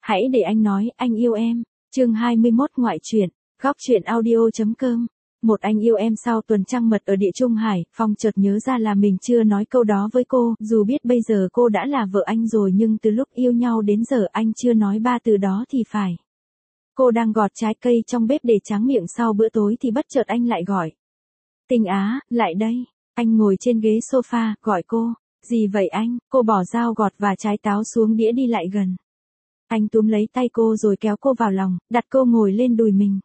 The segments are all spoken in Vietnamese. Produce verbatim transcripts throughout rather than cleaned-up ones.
Hãy để anh nói, anh yêu em. Chương hai mươi mốt ngoại truyện, góc truyện audio.com. Một anh yêu em sau tuần trăng mật ở Địa Trung Hải, Phong chợt nhớ ra là mình chưa nói câu đó với cô, dù biết bây giờ cô đã là vợ anh rồi nhưng từ lúc yêu nhau đến giờ anh chưa nói ba từ đó thì phải. Cô đang gọt trái cây trong bếp để tráng miệng sau bữa tối thì bất chợt anh lại gọi. Tình Á, lại đây. Anh ngồi trên ghế sofa, gọi cô. Gì vậy anh? Cô bỏ dao gọt và trái táo xuống đĩa đi lại gần. Anh túm lấy tay cô rồi kéo cô vào lòng, đặt cô ngồi lên đùi mình.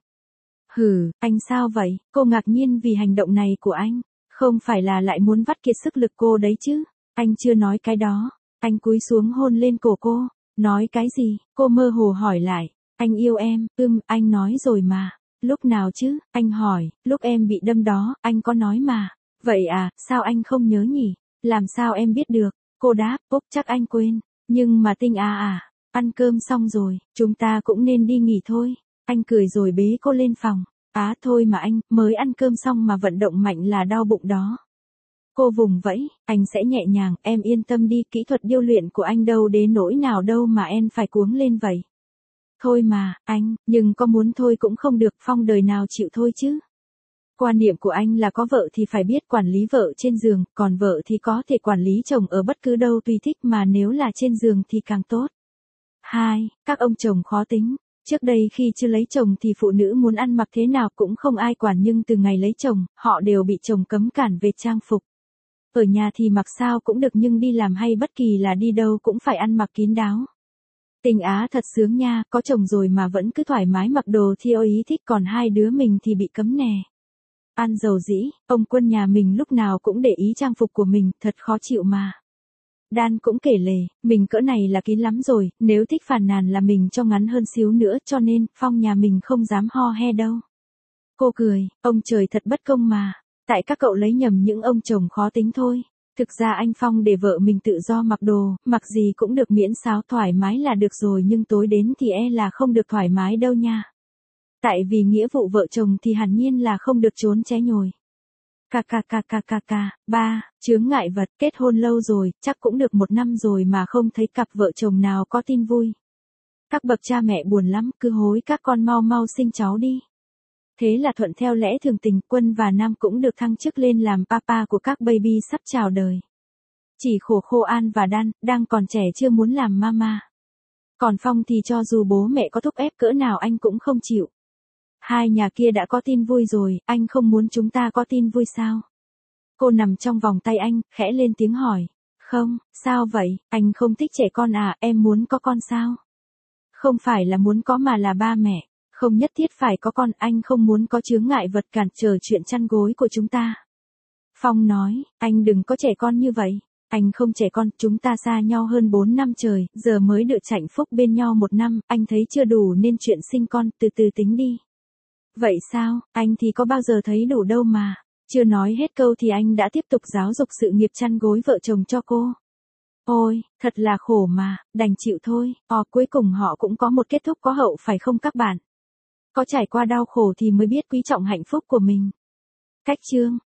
Hừ, anh sao vậy? Cô ngạc nhiên vì hành động này của anh. Không phải là lại muốn vắt kiệt sức lực cô đấy chứ? Anh chưa nói cái đó. Anh cúi xuống hôn lên cổ cô. Nói cái gì? Cô mơ hồ hỏi lại. Anh yêu em, ưm, anh nói rồi mà. Lúc nào chứ? Anh hỏi, lúc em bị đâm đó, anh có nói mà. Vậy à, sao anh không nhớ nhỉ? Làm sao em biết được? Cô đáp, Úc chắc anh quên. Nhưng mà Tinh à à, ăn cơm xong rồi, chúng ta cũng nên đi nghỉ thôi. Anh cười rồi bế cô lên phòng. Á thôi mà anh, mới ăn cơm xong mà vận động mạnh là đau bụng đó. Cô vùng vẫy, anh sẽ nhẹ nhàng, em yên tâm đi, kỹ thuật điêu luyện của anh đâu đến nỗi nào đâu mà em phải cuống lên vậy. Thôi mà, anh, nhưng có muốn thôi cũng không được, Phong đời nào chịu thôi chứ. Quan niệm của anh là có vợ thì phải biết quản lý vợ trên giường, còn vợ thì có thể quản lý chồng ở bất cứ đâu tùy thích mà nếu là trên giường thì càng tốt. Hai, các ông chồng khó tính. Trước đây khi chưa lấy chồng thì phụ nữ muốn ăn mặc thế nào cũng không ai quản nhưng từ ngày lấy chồng, họ đều bị chồng cấm cản về trang phục. Ở nhà thì mặc sao cũng được nhưng đi làm hay bất kỳ là đi đâu cũng phải ăn mặc kín đáo. Tình Á thật sướng nha, có chồng rồi mà vẫn cứ thoải mái mặc đồ theo ý thích còn hai đứa mình thì bị cấm nè. An dầu dĩ, ông Quân nhà mình lúc nào cũng để ý trang phục của mình, thật khó chịu mà. Đan cũng kể lể, mình cỡ này là kín lắm rồi, nếu thích phàn nàn là mình cho ngắn hơn xíu nữa cho nên, Phong nhà mình không dám ho he đâu. Cô cười, ông trời thật bất công mà, tại các cậu lấy nhầm những ông chồng khó tính thôi. Thực ra anh Phong để vợ mình tự do mặc đồ, mặc gì cũng được miễn sáo thoải mái là được rồi nhưng tối đến thì e là không được thoải mái đâu nha. Tại vì nghĩa vụ vợ chồng thì hẳn nhiên là không được trốn ché nhồi. Cà cà cà cà cà cà, ba, chướng ngại vật, kết hôn lâu rồi, chắc cũng được một năm rồi mà không thấy cặp vợ chồng nào có tin vui. Các bậc cha mẹ buồn lắm, cứ hối các con mau mau sinh cháu đi. Thế là thuận theo lẽ thường tình, Quân và Nam cũng được thăng chức lên làm papa của các baby sắp chào đời. Chỉ khổ khô An và Đan, đang còn trẻ chưa muốn làm mama. Còn Phong thì cho dù bố mẹ có thúc ép cỡ nào anh cũng không chịu. Hai nhà kia đã có tin vui rồi, anh không muốn chúng ta có tin vui sao? Cô nằm trong vòng tay anh, khẽ lên tiếng hỏi. Không, sao vậy, anh không thích trẻ con à, em muốn có con sao? Không phải là muốn có mà là ba mẹ. Không nhất thiết phải có con, anh không muốn có chướng ngại vật cản trở chuyện chăn gối của chúng ta. Phong nói, anh đừng có trẻ con như vậy. Anh không trẻ con, chúng ta xa nhau hơn bốn năm trời, giờ mới được hạnh phúc bên nhau một năm, anh thấy chưa đủ nên chuyện sinh con, từ từ tính đi. Vậy sao, anh thì có bao giờ thấy đủ đâu mà. Chưa nói hết câu thì anh đã tiếp tục giáo dục sự nghiệp chăn gối vợ chồng cho cô. Ôi, thật là khổ mà, đành chịu thôi, ò cuối cùng họ cũng có một kết thúc có hậu phải không các bạn? Có trải qua đau khổ thì mới biết quý trọng hạnh phúc của mình. Cách chương